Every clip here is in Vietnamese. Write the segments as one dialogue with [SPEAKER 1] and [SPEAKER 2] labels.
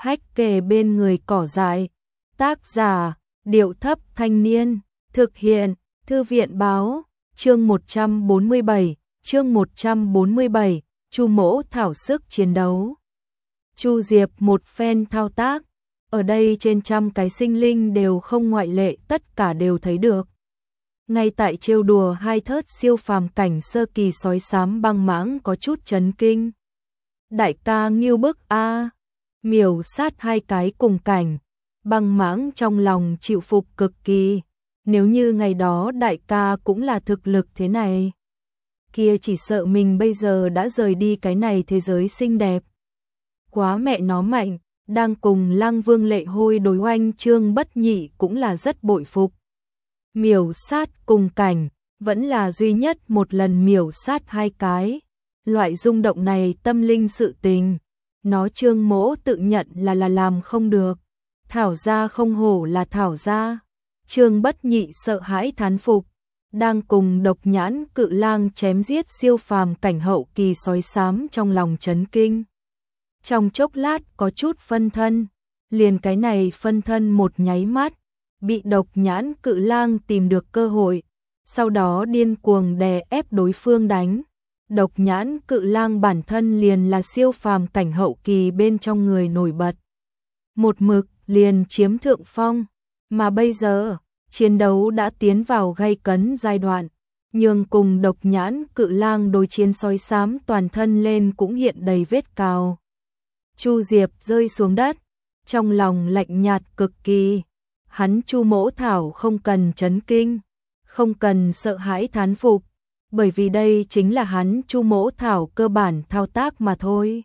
[SPEAKER 1] hách kề bên người cỏ dại. Tác giả, Điệu Thấp Thanh Niên, thực hiện, Thư viện Báo, chương 147, Chu Mỗ thảo sức chiến đấu. Chu Diệp một phen thao tác, ở đây trên trăm cái sinh linh đều không ngoại lệ, tất cả đều thấy được. Ngay tại trêu đùa hai thớt siêu phàm cảnh sơ kỳ sói xám băng mãng có chút chấn kinh. Đại ca nghiêu bức a, miểu sát hai cái cùng cảnh, băng mãng trong lòng chịu phục cực kỳ. Nếu như ngày đó đại ca cũng là thực lực thế này, kia chỉ sợ mình bây giờ đã rời đi cái này thế giới xinh đẹp. Quá mẹ nó mạnh, đang cùng Lăng Vương Lệ Hôi đối oanh Trương Bất Nhị cũng là rất bội phục. Miểu sát cùng cảnh, vẫn là duy nhất một lần miểu sát hai cái. Loại rung động này tâm linh sự tình, nó Trương Mỗ tự nhận là làm không được. Thảo gia không hổ là Thảo gia. Trương Bất Nhị sợ hãi thán phục, đang cùng Độc Nhãn Cự Lang chém giết siêu phàm cảnh hậu kỳ sói xám trong lòng chấn kinh. Trong chốc lát có chút phân thân, liền cái này phân thân một nháy mắt, bị Độc Nhãn Cự Lang tìm được cơ hội, sau đó điên cuồng đè ép đối phương đánh. Độc Nhãn Cự Lang bản thân liền là siêu phàm cảnh hậu kỳ bên trong người nổi bật. Một mực liền chiếm thượng phong, mà bây giờ, chiến đấu đã tiến vào gay cấn giai đoạn, nhưng cùng Độc Nhãn Cự Lang đối chiến sói xám toàn thân lên cũng hiện đầy vết cào. Chu Diệp rơi xuống đất, trong lòng lạnh nhạt cực kỳ. Hắn Chu Mỗ thảo không cần chấn kinh, không cần sợ hãi thán phục, bởi vì đây chính là hắn Chu Mỗ thảo cơ bản thao tác mà thôi.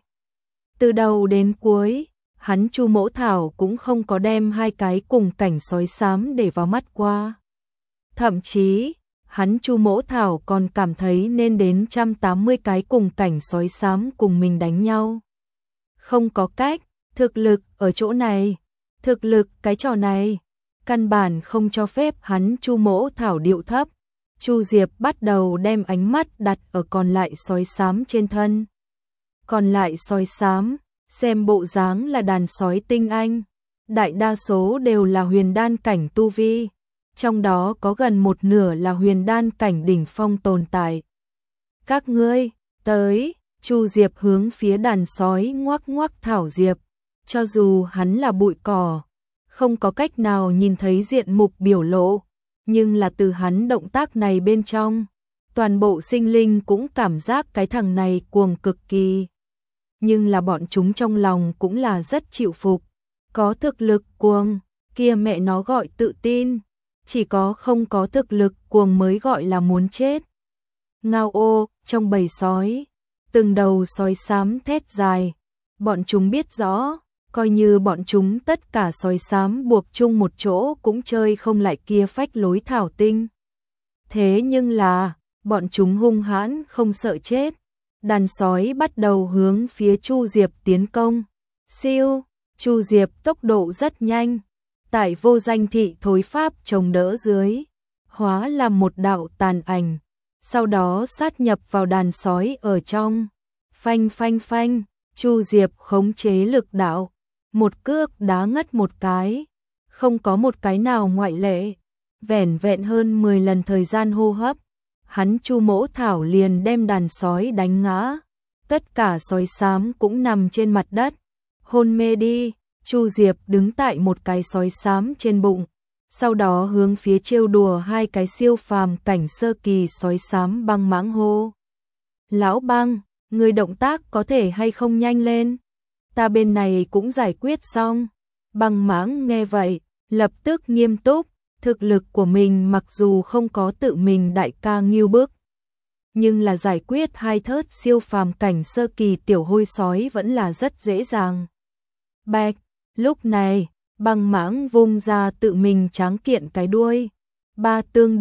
[SPEAKER 1] Từ đầu đến cuối, hắn Chu Mỗ thảo cũng không có đem hai cái cùng cảnh sói xám để vào mắt qua. Thậm chí, hắn Chu Mỗ thảo còn cảm thấy nên đến 180 cái cùng cảnh sói xám cùng mình đánh nhau. Không có cách, thực lực ở chỗ này, thực lực cái trò này, căn bản không cho phép hắn Chu Mỗ thảo điệu thấp. Chu Diệp bắt đầu đem ánh mắt đặt ở còn lại sói xám trên thân. Còn lại sói xám, xem bộ dáng là đàn sói tinh anh, đại đa số đều là huyền đan cảnh tu vi, trong đó có gần một nửa là huyền đan cảnh đỉnh phong tồn tại. Các ngươi, tới, Chu Diệp hướng phía đàn sói ngoắc ngoắc thảo diệp, cho dù hắn là bụi cỏ, không có cách nào nhìn thấy diện mục biểu lộ, nhưng là từ hắn động tác này bên trong, toàn bộ sinh linh cũng cảm giác cái thằng này cuồng cực kỳ. Nhưng là bọn chúng trong lòng cũng là rất chịu phục, có thực lực cuồng, kia mẹ nó gọi tự tin, chỉ có không có thực lực cuồng mới gọi là muốn chết. Ngao ô, trong bầy sói, từng đầu sói xám thét dài, bọn chúng biết rõ, coi như bọn chúng tất cả sói xám buộc chung một chỗ cũng chơi không lại kia phách lối thảo tinh. Thế nhưng là, bọn chúng hung hãn không sợ chết. Đàn sói bắt đầu hướng phía Chu Diệp tiến công. Siêu, Chu Diệp tốc độ rất nhanh, tại vô danh thị thối pháp chống đỡ dưới, hóa làm một đạo tàn ảnh, sau đó sát nhập vào đàn sói ở trong. Phanh phanh phanh, Chu Diệp khống chế lực đạo, một cước đá ngất một cái, không có một cái nào ngoại lệ, vẻn vẹn hơn 10 lần thời gian hô hấp. Hắn Chu Mỗ thảo liền đem đàn sói đánh ngã, tất cả sói xám cũng nằm trên mặt đất, hôn mê đi. Chu Diệp đứng tại một cái sói xám trên bụng, sau đó hướng phía trêu đùa hai cái siêu phàm cảnh sơ kỳ sói xám băng mãng hô. Lão băng, người động tác có thể hay không nhanh lên, ta bên này cũng giải quyết xong. Băng mãng nghe vậy, lập tức nghiêm túc. Thực lực của mình mặc dù không có tự mình đại ca nghiêu bức, nhưng là giải quyết hai thớt siêu phàm cảnh sơ kỳ tiểu hôi sói vẫn là rất dễ dàng. Bạch, lúc này, băng mãng vung ra tự mình tráng kiện cái đuôi. Ba tương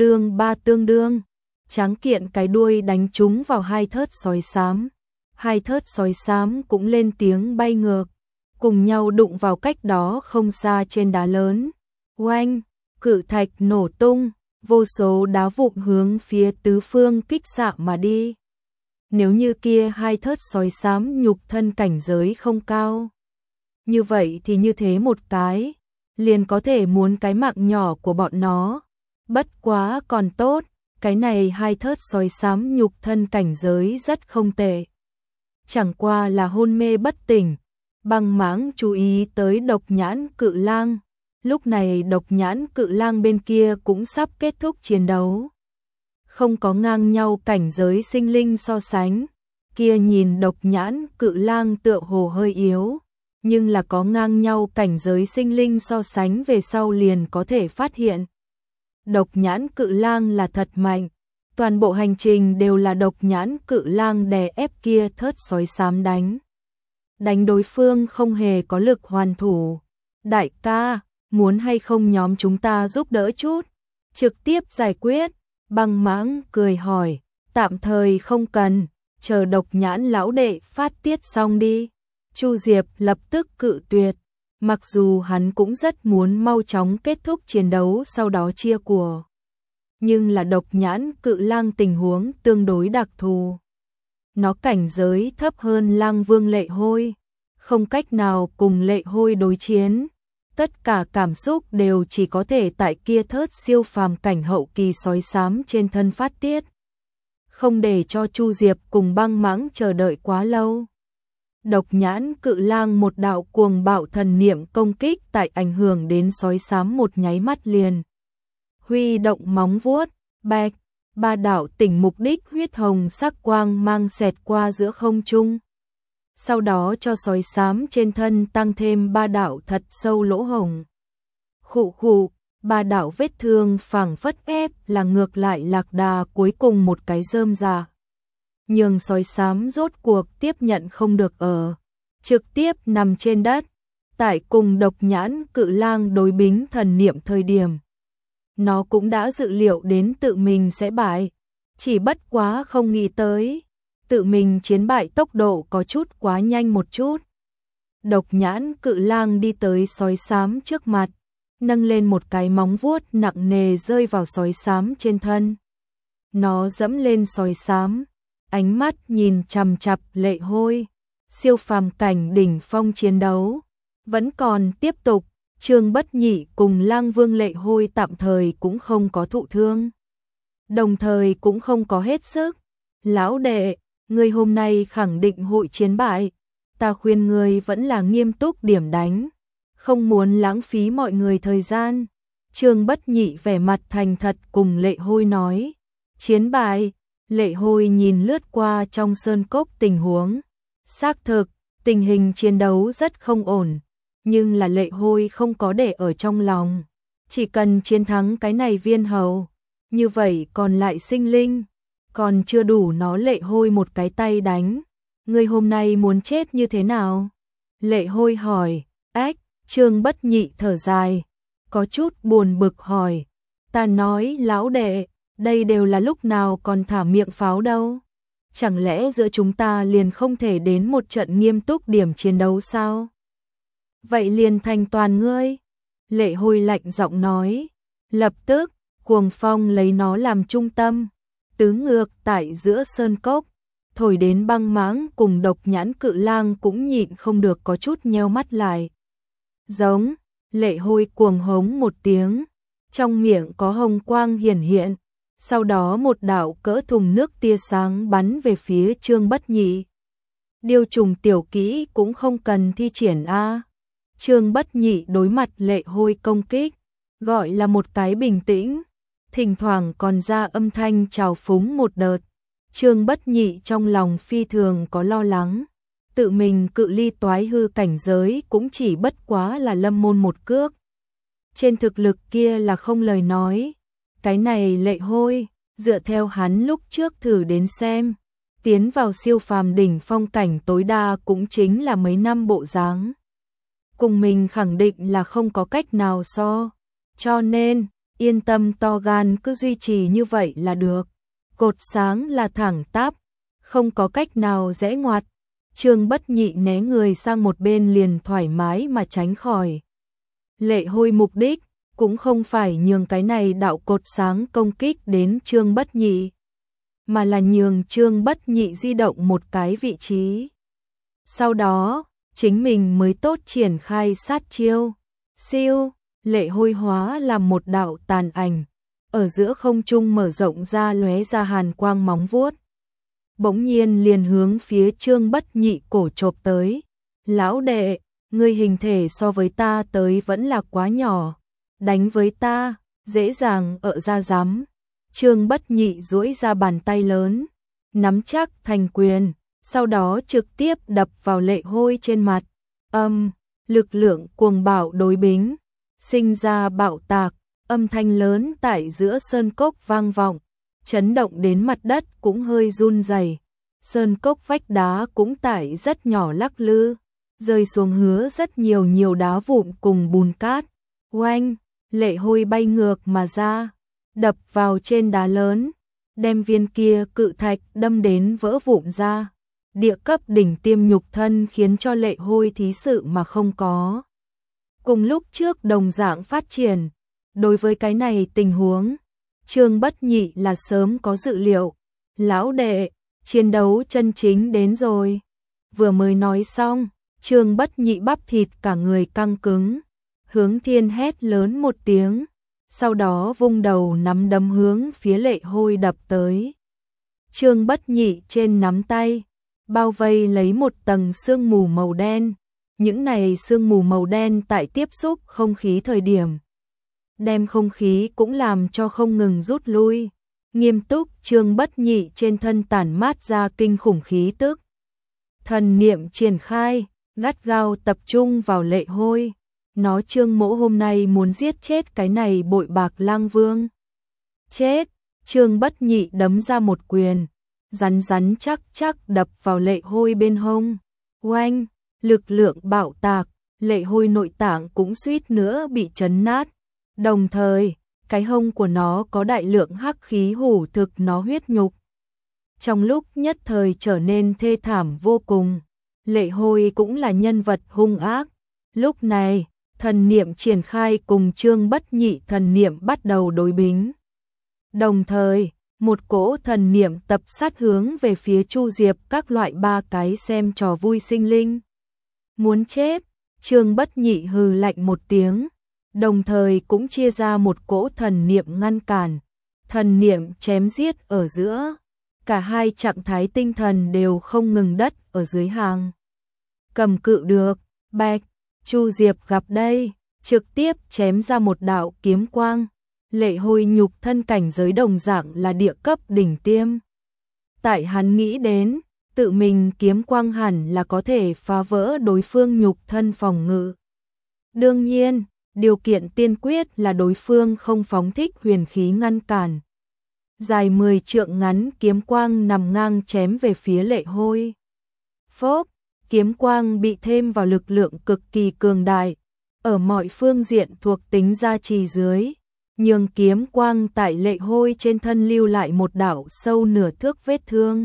[SPEAKER 1] đương, tráng kiện cái đuôi đánh trúng vào hai thớt sói xám. Hai thớt sói xám cũng lên tiếng bay ngược, cùng nhau đụng vào cách đó không xa trên đá lớn. Oanh! Cự thạch nổ tung, vô số đá vụn hướng phía tứ phương kích xạ mà đi. Nếu như kia hai thớt sói xám nhục thân cảnh giới không cao, Như vậy thì như thế một cái, liền có thể muốn cái mạng nhỏ của bọn nó. Bất quá còn tốt, cái này hai thớt sói xám nhục thân cảnh giới rất không tệ. Chẳng qua là hôn mê bất tỉnh. Băng Mãng chú ý tới Độc Nhãn Cự Lang. Lúc này Độc Nhãn Cự Lang bên kia cũng sắp kết thúc chiến đấu. Không có ngang nhau cảnh giới sinh linh so sánh. Kia nhìn Độc Nhãn Cự Lang tựa hồ hơi yếu, nhưng là có ngang nhau cảnh giới sinh linh so sánh về sau liền có thể phát hiện. Độc Nhãn Cự Lang là thật mạnh. Toàn bộ hành trình đều là Độc Nhãn Cự Lang đè ép kia thớt sói xám đánh. Đánh đối phương không hề có lực hoàn thủ. Đại ca, muốn hay không nhóm chúng ta giúp đỡ chút? Trực tiếp giải quyết. Băng Mãng cười hỏi, tạm thời không cần, chờ Độc Nhãn lão đệ phát tiết xong đi. Chu Diệp lập tức cự tuyệt, mặc dù hắn cũng rất muốn mau chóng kết thúc chiến đấu sau đó chia của. Nhưng là Độc Nhãn Cự Lang tình huống tương đối đặc thù. Nó cảnh giới thấp hơn Lang Vương Lệ Hôi, không cách nào cùng Lệ Hôi đối chiến. Tất cả cảm xúc đều chỉ có thể tại kia thớt siêu phàm cảnh hậu kỳ sói xám trên thân phát tiết. Không để cho Chu Diệp cùng Băng Mãng chờ đợi quá lâu. Độc Nhãn Cự Lang một đạo cuồng bạo thần niệm công kích tại ảnh hưởng đến sói xám một nháy mắt liền. Huy động móng vuốt, bạch, ba đạo tỉnh mục đích huyết hồng sắc quang mang xẹt qua giữa không trung. Sau đó cho sói xám trên thân tăng thêm ba đạo thật sâu lỗ hồng. Khụ khụ, ba đạo vết thương phảng phất ép là ngược lại lạc đà cuối cùng một cái rơm rà. Nhưng sói xám rốt cuộc tiếp nhận không được ở. Trực tiếp nằm trên đất. Tại cùng Độc Nhãn Cự Lang đối bính thần niệm thời điểm. Nó cũng đã dự liệu đến tự mình sẽ bại. Chỉ bất quá không nghĩ tới. Tự mình chiến bại tốc độ có chút quá nhanh một chút. Độc Nhãn Cự Lang đi tới sói xám trước mặt. Nâng lên một cái móng vuốt nặng nề rơi vào sói xám trên thân. Nó dẫm lên sói xám. Ánh mắt nhìn chằm chằm Lệ Hôi. Siêu phàm cảnh đỉnh phong chiến đấu. Vẫn còn tiếp tục. Trương Bất Nhị cùng Lang Vương Lệ Hôi tạm thời cũng không có thụ thương. Đồng thời cũng không có hết sức. Lão đệ, ngươi hôm nay khẳng định hội chiến bại. Ta khuyên ngươi vẫn là nghiêm túc điểm đánh. Không muốn lãng phí mọi người thời gian. Trương Bất Nhị vẻ mặt thành thật cùng Lệ Hôi nói. Chiến bại. Lệ Hôi nhìn lướt qua trong sơn cốc tình huống. Xác thực, tình hình chiến đấu rất không ổn. Nhưng là Lệ Hôi không có để ở trong lòng. Chỉ cần chiến thắng cái này viên hầu. Như vậy còn lại sinh linh. Còn chưa đủ nó Lệ Hôi một cái tay đánh. Ngươi hôm nay muốn chết như thế nào? Lệ Hôi hỏi. Ách, Trương Bất Nhị thở dài. Có chút buồn bực hỏi. Ta nói lão đệ, đây đều là lúc nào còn thả miệng pháo đâu. Chẳng lẽ giữa chúng ta liền không thể đến một trận nghiêm túc điểm chiến đấu sao? Vậy liền thành toàn ngươi. Lệ Hôi lạnh giọng nói. Lập tức, cuồng phong lấy nó làm trung tâm. Tứ ngược tại giữa sơn cốc. Thổi đến Băng Mãng cùng Độc Nhãn Cự Lang cũng nhịn không được có chút nheo mắt lại. Giống, Lệ Hôi cuồng hống một tiếng. Trong miệng có hồng quang hiển hiện. Sau đó một đạo cỡ thùng nước tia sáng bắn về phía Trương Bất Nhị. Điều trùng tiểu kỹ cũng không cần thi triển a. Trương Bất Nhị đối mặt Lệ Hôi công kích, gọi là một cái bình tĩnh, thỉnh thoảng còn ra âm thanh trào phúng một đợt. Trương Bất Nhị trong lòng phi thường có lo lắng, tự mình cự ly toái hư cảnh giới cũng chỉ bất quá là lâm môn một cước. Trên thực lực kia là không lời nói. Cái này Lệ Hôi, dựa theo hắn lúc trước thử đến xem, tiến vào siêu phàm đỉnh phong cảnh tối đa cũng chính là mấy năm bộ dáng. Cùng mình khẳng định là không có cách nào so. Cho nên, yên tâm to gan cứ duy trì như vậy là được. Cột sáng là thẳng tắp, không có cách nào rẽ ngoặt. Trương Bất Nhị né người sang một bên liền thoải mái mà tránh khỏi. Lệ Hôi mục đích cũng không phải nhường cái này đạo cột sáng công kích đến Trương Bất Nhị, mà là nhường Trương Bất Nhị di động một cái vị trí. Sau đó, chính mình mới tốt triển khai sát chiêu. Siêu, Lệ Hôi hóa làm một đạo tàn ảnh, ở giữa không trung mở rộng ra lóe ra hàn quang móng vuốt. Bỗng nhiên liền hướng phía Trương Bất Nhị cổ chộp tới. Lão đệ, ngươi hình thể so với ta tới vẫn là quá nhỏ, đánh với ta, dễ dàng ở ra dám. Trương Bất Nhị duỗi ra bàn tay lớn, nắm chắc thành quyền, sau đó trực tiếp đập vào Lệ Hôi trên mặt. Lực lượng cuồng bạo đối bính, sinh ra bạo tạc, âm thanh lớn tại giữa sơn cốc vang vọng, chấn động đến mặt đất cũng hơi run rẩy. Sơn cốc vách đá cũng tại rất nhỏ lắc lư, rơi xuống hứa rất nhiều đá vụn cùng bùn cát. Oanh, Lệ Hôi bay ngược mà ra, đập vào trên đá lớn, đem viên kia cự thạch đâm đến vỡ vụn ra. Địa cấp đỉnh tiêm nhục thân khiến cho Lệ Hôi thí sự mà không có. Cùng lúc trước đồng dạng phát triển, đối với cái này tình huống, Trương Bất Nhị là sớm có dự liệu. Lão đệ, chiến đấu chân chính đến rồi. Vừa mới nói xong, Trương Bất Nhị bắp thịt cả người căng cứng, hướng thiên hét lớn một tiếng, sau đó vung đầu nắm đấm hướng phía Lệ Hôi đập tới. Trương Bất Nhị trên nắm tay bao vây lấy một tầng sương mù màu đen. Những này sương mù màu đen tại tiếp xúc không khí thời điểm, đem không khí cũng làm cho không ngừng rút lui. Nghiêm túc, Trương Bất Nhị trên thân tản mát ra kinh khủng khí tức. Thần niệm triển khai, gắt gao tập trung vào Lệ Hôi. Nó Trương Mỗ hôm nay muốn giết chết cái này bội bạc lang vương. Chết, Trương Bất Nhị đấm ra một quyền, rắn rắn chắc đập vào Lệ Hôi bên hông. Oanh, lực lượng bạo tạc, Lệ Hôi nội tạng cũng suýt nữa bị chấn nát. Đồng thời, cái hông của nó có đại lượng hắc khí hủ thực nó huyết nhục. Trong lúc nhất thời trở nên thê thảm vô cùng. Lệ Hôi cũng là nhân vật hung ác. Lúc này, thần niệm triển khai cùng Trương Bất Nhị thần niệm bắt đầu đối bính. Đồng thời, một cỗ thần niệm tập sát hướng về phía Chu Diệp các loại ba cái xem trò vui sinh linh. Muốn chết, Trương Bất Nhị hừ lạnh một tiếng, đồng thời cũng chia ra một cỗ thần niệm ngăn cản. Thần niệm chém giết ở giữa, cả hai trạng thái tinh thần đều không ngừng đất ở dưới hàng. Cầm cự được, bạch, Chu Diệp gặp đây, trực tiếp chém ra một đạo kiếm quang. Lệ Hôi nhục thân cảnh giới đồng dạng là địa cấp đỉnh tiêm. Tại hắn nghĩ đến, tự mình kiếm quang hẳn là có thể phá vỡ đối phương nhục thân phòng ngự. Đương nhiên, điều kiện tiên quyết là đối phương không phóng thích huyền khí ngăn cản. Dài 10 trượng ngắn kiếm quang nằm ngang chém về phía Lệ Hôi. Phốc, kiếm quang bị thêm vào lực lượng cực kỳ cường đại, ở mọi phương diện thuộc tính gia trì dưới, nhường kiếm quang tại Lệ Hôi trên thân lưu lại một đạo sâu nửa thước vết thương.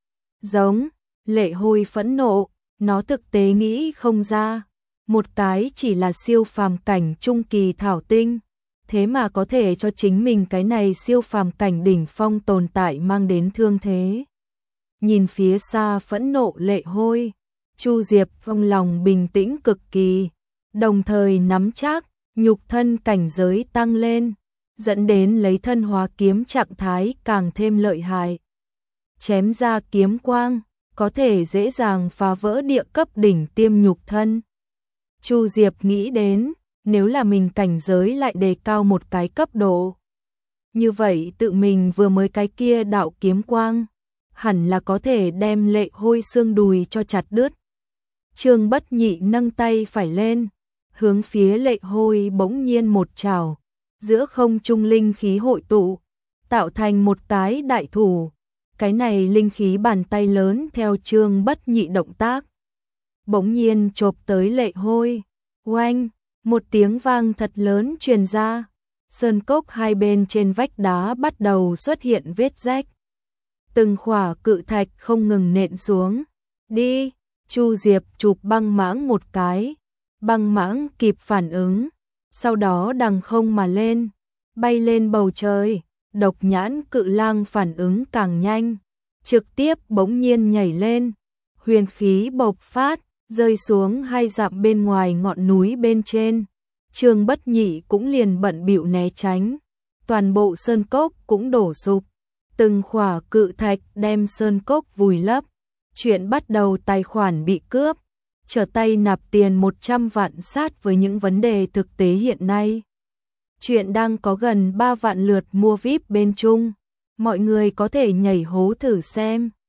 [SPEAKER 1] Giống, Lệ Hôi phẫn nộ, nó thực tế nghĩ không ra, một cái chỉ là siêu phàm cảnh trung kỳ thảo tinh, thế mà có thể cho chính mình cái này siêu phàm cảnh đỉnh phong tồn tại mang đến thương thế. Nhìn phía xa phẫn nộ Lệ Hôi, Chu Diệp trong lòng bình tĩnh cực kỳ, đồng thời nắm chắc, nhục thân cảnh giới tăng lên, dẫn đến lấy thân hóa kiếm trạng thái càng thêm lợi hại. Chém ra kiếm quang, có thể dễ dàng phá vỡ địa cấp đỉnh tiêm nhục thân. Chu Diệp nghĩ đến, nếu là mình cảnh giới lại đề cao một cái cấp độ, như vậy tự mình vừa mới cái kia đạo kiếm quang, hẳn là có thể đem Lệ Hôi xương đùi cho chặt đứt. Trương Bất Nhị nâng tay phải lên, hướng phía Lệ Hôi bỗng nhiên một trảo, giữa không trung linh khí hội tụ, tạo thành một cái đại thủ. Cái này linh khí bàn tay lớn theo Trương Bất Nhị động tác, bỗng nhiên chộp tới Lệ Hôi. Oanh, một tiếng vang thật lớn truyền ra, sơn cốc hai bên trên vách đá bắt đầu xuất hiện vết rách. Từng khỏa cự thạch không ngừng nện xuống. Đi, Chu Diệp chụp băng mãng một cái, băng mãng kịp phản ứng, sau đó đằng không mà lên, bay lên bầu trời. Độc nhãn cự lang phản ứng càng nhanh, trực tiếp bỗng nhiên nhảy lên, huyền khí bộc phát, rơi xuống 2 dặm bên ngoài ngọn núi bên trên. Trương Bất Nhị cũng liền bận bịu né tránh. Toàn bộ sơn cốc cũng đổ sụp. Từng khỏa cự thạch đem sơn cốc vùi lấp. Chuyện bắt đầu tài khoản bị cướp. Trở tay nạp tiền 100 vạn sát với những vấn đề thực tế hiện nay. Chuyện đang có gần 3 vạn lượt mua VIP bên Trung. Mọi người có thể nhảy hố thử xem.